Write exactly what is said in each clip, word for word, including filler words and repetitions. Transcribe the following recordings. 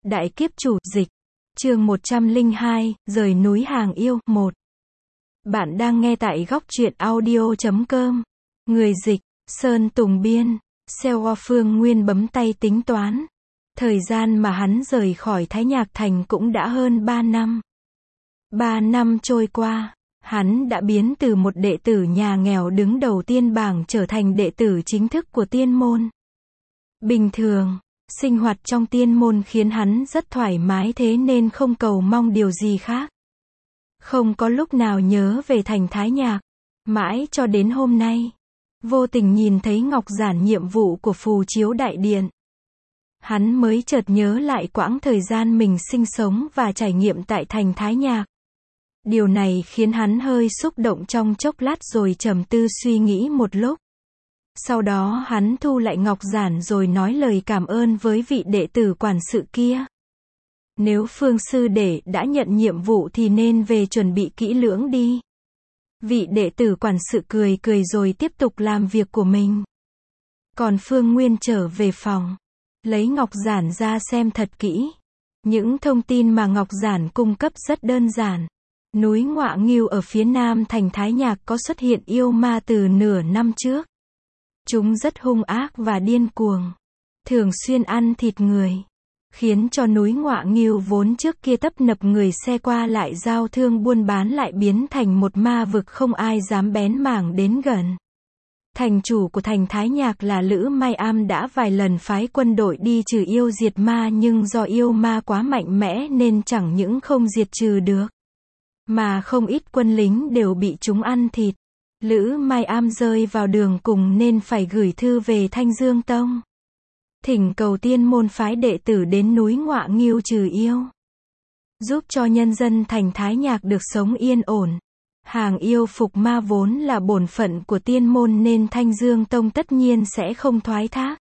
Đại kiếp chủ, dịch. Chương một trăm lẻ hai, rời núi hàng yêu, một. Bạn đang nghe tại góc truyện audio chấm com. Người dịch, Sơn Tùng Biên. Xeo Hoa Phương Nguyên bấm tay tính toán. Thời gian mà hắn rời khỏi Thái Nhạc Thành cũng đã hơn ba năm. Ba năm trôi qua, hắn đã biến từ một đệ tử nhà nghèo đứng đầu tiên bảng trở thành đệ tử chính thức của tiên môn. Bình thường, sinh hoạt trong tiên môn khiến hắn rất thoải mái, thế nên không cầu mong điều gì khác. Không có lúc nào nhớ về thành Thái Nhạc. Mãi cho đến hôm nay, vô tình nhìn thấy ngọc giản nhiệm vụ của Phù Chiếu Đại Điện. Hắn mới chợt nhớ lại quãng thời gian mình sinh sống và trải nghiệm tại thành Thái Nhạc. Điều này khiến hắn hơi xúc động trong chốc lát rồi trầm tư suy nghĩ một lúc. Sau đó hắn thu lại ngọc giản rồi nói lời cảm ơn với vị đệ tử quản sự kia. Nếu Phương sư đệ đã nhận nhiệm vụ thì nên về chuẩn bị kỹ lưỡng đi. Vị đệ tử quản sự cười cười rồi tiếp tục làm việc của mình. Còn Phương Nguyên trở về phòng, lấy ngọc giản ra xem thật kỹ. Những thông tin mà ngọc giản cung cấp rất đơn giản. Núi Ngọa Ngưu ở phía nam thành Thái Nhạc có xuất hiện yêu ma từ nửa năm trước. Chúng rất hung ác và điên cuồng, thường xuyên ăn thịt người, khiến cho núi Ngọa Ngưu vốn trước kia tấp nập người xe qua lại giao thương buôn bán lại biến thành một ma vực không ai dám bén mảng đến gần. Thành chủ của thành Thái Nhạc là Lữ Mai Am đã vài lần phái quân đội đi trừ yêu diệt ma, nhưng do yêu ma quá mạnh mẽ nên chẳng những không diệt trừ được, mà không ít quân lính đều bị chúng ăn thịt. Lữ Mai Am rơi vào đường cùng nên phải gửi thư về Thanh Dương Tông, thỉnh cầu tiên môn phái đệ tử đến núi Ngọa Ngưu trừ yêu, giúp cho nhân dân thành Thái Nhạc được sống yên ổn. Hàng yêu phục ma vốn là bổn phận của tiên môn nên Thanh Dương Tông tất nhiên sẽ không thoái thác,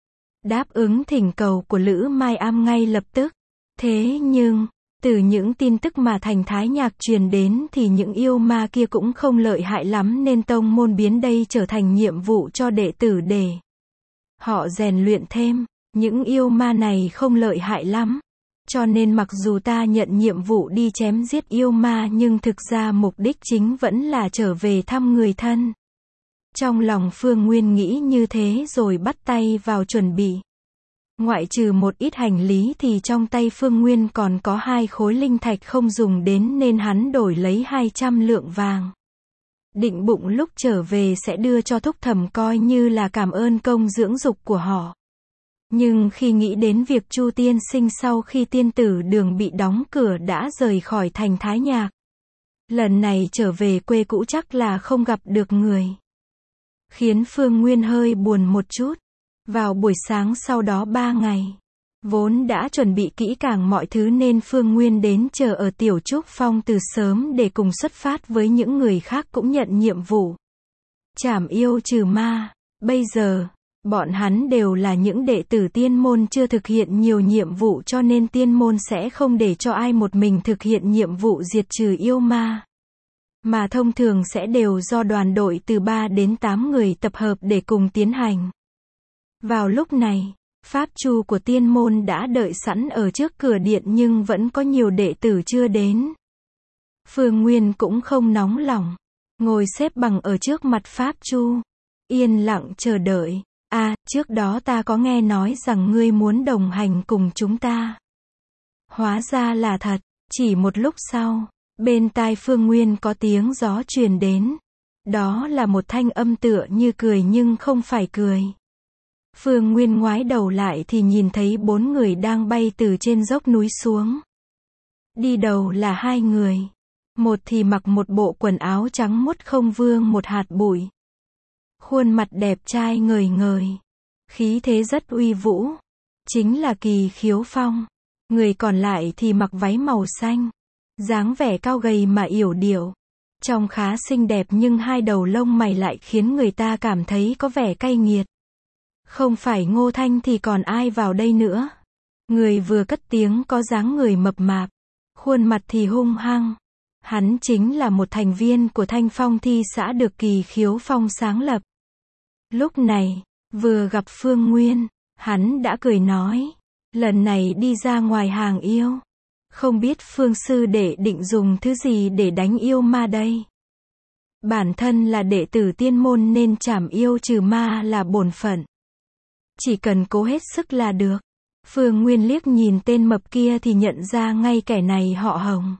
đáp ứng thỉnh cầu của Lữ Mai Am ngay lập tức. Thế nhưng, từ những tin tức mà thành Thái Nhạc truyền đến thì những yêu ma kia cũng không lợi hại lắm, nên tông môn biến đây trở thành nhiệm vụ cho đệ tử để họ rèn luyện thêm. Những yêu ma này không lợi hại lắm, cho nên mặc dù ta nhận nhiệm vụ đi chém giết yêu ma nhưng thực ra mục đích chính vẫn là trở về thăm người thân. Trong lòng Phương Nguyên nghĩ như thế rồi bắt tay vào chuẩn bị. Ngoại trừ một ít hành lý thì trong tay Phương Nguyên còn có hai khối linh thạch không dùng đến nên hắn đổi lấy hai trăm lượng vàng. Định bụng lúc trở về sẽ đưa cho thúc thẩm coi như là cảm ơn công dưỡng dục của họ. Nhưng khi nghĩ đến việc Chu tiên sinh sau khi tiên tử đường bị đóng cửa đã rời khỏi thành Thái Nhạc, lần này trở về quê cũ chắc là không gặp được người, khiến Phương Nguyên hơi buồn một chút. Vào buổi sáng sau đó ba ngày, vốn đã chuẩn bị kỹ càng mọi thứ nên Phương Nguyên đến chờ ở Tiểu Trúc Phong từ sớm để cùng xuất phát với những người khác cũng nhận nhiệm vụ trảm yêu trừ ma. Bây giờ, bọn hắn đều là những đệ tử tiên môn chưa thực hiện nhiều nhiệm vụ, cho nên tiên môn sẽ không để cho ai một mình thực hiện nhiệm vụ diệt trừ yêu ma, mà thông thường sẽ đều do đoàn đội từ ba đến tám người tập hợp để cùng tiến hành. Vào lúc này, pháp chu của tiên môn đã đợi sẵn ở trước cửa điện nhưng vẫn có nhiều đệ tử chưa đến. Phương Nguyên cũng không nóng lòng, ngồi xếp bằng ở trước mặt pháp chu, yên lặng chờ đợi. À, trước đó ta có nghe nói rằng ngươi muốn đồng hành cùng chúng ta. Hóa ra là thật. Chỉ một lúc sau, bên tai Phương Nguyên có tiếng gió truyền đến. Đó là một thanh âm tựa như cười nhưng không phải cười. Phương Nguyên ngoái đầu lại thì nhìn thấy bốn người đang bay từ trên dốc núi xuống. Đi đầu là hai người. Một thì mặc một bộ quần áo trắng muốt không vương một hạt bụi. Khuôn mặt đẹp trai ngời ngời. Khí thế rất uy vũ. Chính là Kỳ Khiếu Phong. Người còn lại thì mặc váy màu xanh. Dáng vẻ cao gầy mà yểu điệu. Trông khá xinh đẹp nhưng hai đầu lông mày lại khiến người ta cảm thấy có vẻ cay nghiệt. Không phải Ngô Thanh thì còn ai vào đây nữa. Người vừa cất tiếng có dáng người mập mạp, khuôn mặt thì hung hăng. Hắn chính là một thành viên của Thanh Phong Thi xã được Kỳ Khiếu Phong sáng lập. Lúc này, vừa gặp Phương Nguyên, hắn đã cười nói. Lần này đi ra ngoài hàng yêu. Không biết Phương sư đệ định dùng thứ gì để đánh yêu ma đây? Bản thân là đệ tử tiên môn nên trảm yêu trừ ma là bổn phận. Chỉ cần cố hết sức là được. Phương Nguyên liếc nhìn tên mập kia thì nhận ra ngay kẻ này họ Hồng.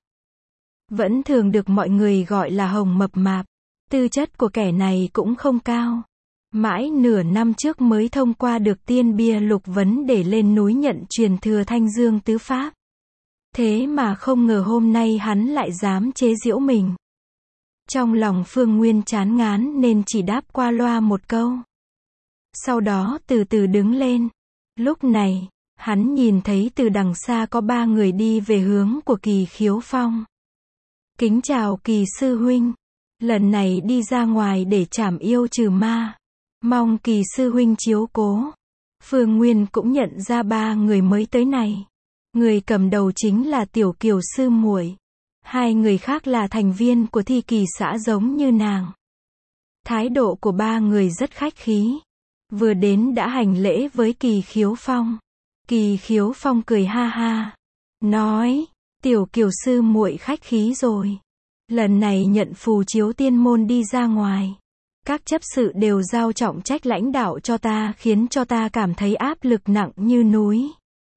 Vẫn thường được mọi người gọi là Hồng mập mạp. Tư chất của kẻ này cũng không cao. Mãi nửa năm trước mới thông qua được tiên bia lục vấn để lên núi nhận truyền thừa Thanh Dương tứ pháp. Thế mà không ngờ hôm nay hắn lại dám chế giễu mình. Trong lòng Phương Nguyên chán ngán nên chỉ đáp qua loa một câu. Sau đó từ từ đứng lên. Lúc này, hắn nhìn thấy từ đằng xa có ba người đi về hướng của Kỳ Khiếu Phong. Kính chào Kỳ sư huynh. Lần này đi ra ngoài để trảm yêu trừ ma. Mong Kỳ sư huynh chiếu cố. Phương Nguyên cũng nhận ra ba người mới tới này. Người cầm đầu chính là Tiểu Kiều sư muội. Hai người khác là thành viên của thi kỳ xã giống như nàng. Thái độ của ba người rất khách khí. Vừa đến đã hành lễ với Kỳ Khiếu Phong. Kỳ Khiếu Phong cười ha ha. Nói, Tiểu Kiều sư muội khách khí rồi. Lần này nhận phù chiếu tiên môn đi ra ngoài. Các chấp sự đều giao trọng trách lãnh đạo cho ta khiến cho ta cảm thấy áp lực nặng như núi.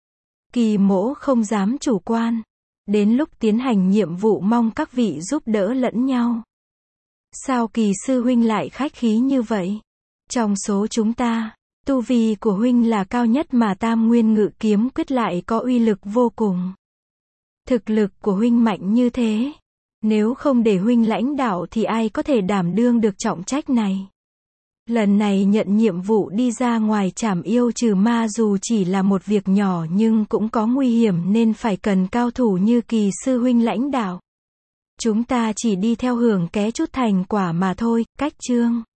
Kỳ mỗ không dám chủ quan. Đến lúc tiến hành nhiệm vụ mong các vị giúp đỡ lẫn nhau. Sao Kỳ sư huynh lại khách khí như vậy? Trong số chúng ta, tu vi của huynh là cao nhất mà Tam Nguyên Ngự Kiếm Quyết lại có uy lực vô cùng. Thực lực của huynh mạnh như thế. Nếu không để huynh lãnh đạo thì ai có thể đảm đương được trọng trách này. Lần này nhận nhiệm vụ đi ra ngoài trảm yêu trừ ma dù chỉ là một việc nhỏ nhưng cũng có nguy hiểm nên phải cần cao thủ như Kỳ sư huynh lãnh đạo. Chúng ta chỉ đi theo hưởng ké chút thành quả mà thôi, cách chương.